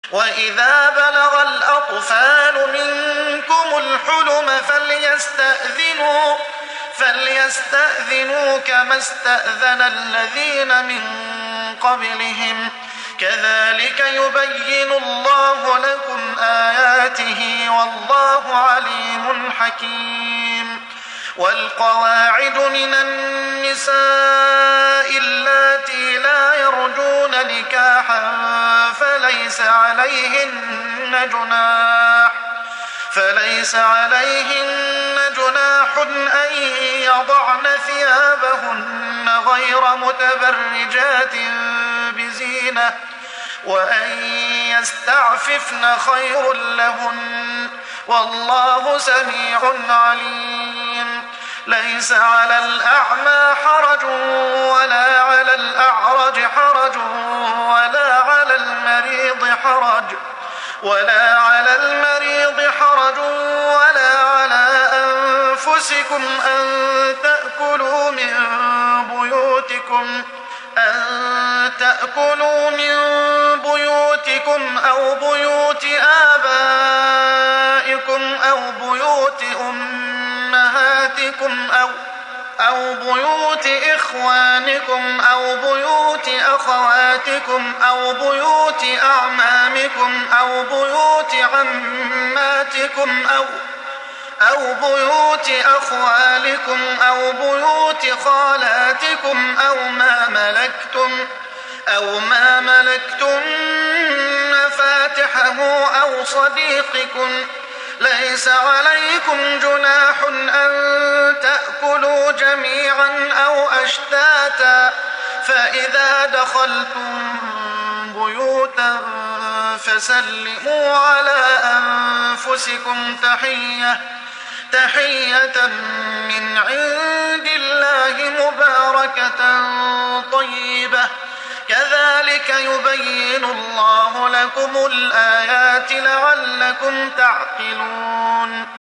وإذا بلغ الأطفال منكم الحلم فليستأذنوا كما استأذن الذين من قبلهم كذلك يبين الله لكم آياته والله عليم حكيم. والقواعد من النساء اللاتي لا يرجون نكاحا فليس عليهن جناح أن يضعن ثيابهن غير متبرجات بزينة وأن يستعففن خير لهن والله سميع عليم. ليس على الأعمى حرج ولا على الأعرج حرج ولا على المريض حرج ولا على أنفسكم أن تأكلوا من بيوتكم أو بيوت آبائكم أو بيوت أمهاتكم أو بيوت إخوانكم أو بيوت أخواتكم أو بيوت أعمامكم أو بيوت عماتكم أو بيوت أخوالكم أو بيوت خالاتكم أو ما ملكتم مفاتحه أو صديقكم. ليس عليكم جناح أن تأكلوا جميعا أو أشتاتا فإذا دخلتم بيوتا فسلموا على أنفسكم تحية من عند الله مباركة طيبة كذلك يبين الله لكم الآيات لعلكم تعقلون.